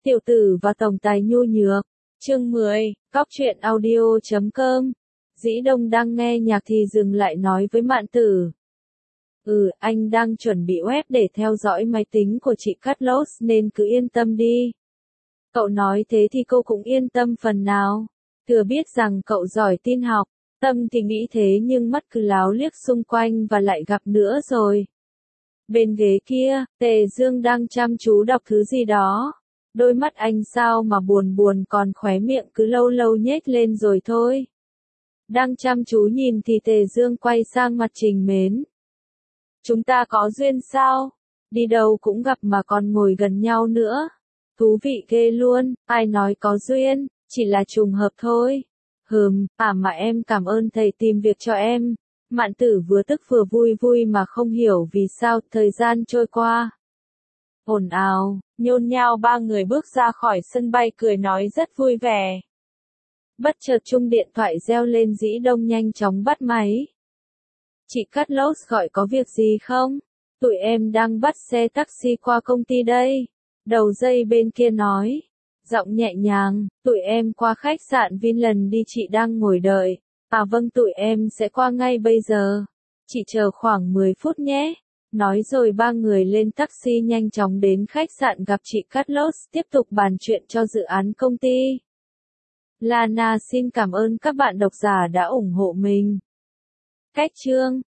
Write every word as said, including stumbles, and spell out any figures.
Tiểu tử và tổng tài nhu nhược. Chương mười, Góc truyện audio chấm com. Dĩ Đông đang nghe nhạc thì dừng lại nói với Mạn Tử. Ừ, anh đang chuẩn bị web để theo dõi máy tính của chị Carlos nên cứ yên tâm đi. Cậu nói thế thì cô cũng yên tâm phần nào. Thừa biết rằng cậu giỏi tin học, tâm thì nghĩ thế nhưng mắt cứ láo liếc xung quanh và lại gặp nữa rồi. Bên ghế kia, Tề Dương đang chăm chú đọc thứ gì đó. Đôi mắt anh sao mà buồn buồn còn khóe miệng cứ lâu lâu nhếch lên rồi thôi. Đang chăm chú nhìn thì Tề Dương quay sang mặt Trình Mến. Chúng ta có duyên sao? Đi đâu cũng gặp mà còn ngồi gần nhau nữa. Thú vị ghê luôn, ai nói có duyên, chỉ là trùng hợp thôi. Hừm, à mà em cảm ơn thầy tìm việc cho em. Mạn Tử vừa tức vừa vui vui mà không hiểu vì sao thời gian trôi qua. Ồn ào, nhôn nhao ba người bước ra khỏi sân bay cười nói rất vui vẻ. Bất chợt chuông điện thoại reo lên. Dĩ Đông nhanh chóng bắt máy. Chị Carlos gọi có việc gì không? Tụi em đang bắt xe taxi qua công ty đây. Đầu dây bên kia nói. Giọng nhẹ nhàng, tụi em qua khách sạn Vinland đi, chị đang ngồi đợi. À vâng, tụi em sẽ qua ngay bây giờ. Chị chờ khoảng mười phút nhé. Nói rồi ba người lên taxi nhanh chóng đến khách sạn gặp chị Carlos tiếp tục bàn chuyện cho dự án công ty. Lana xin cảm ơn các bạn độc giả đã ủng hộ mình. Cách chương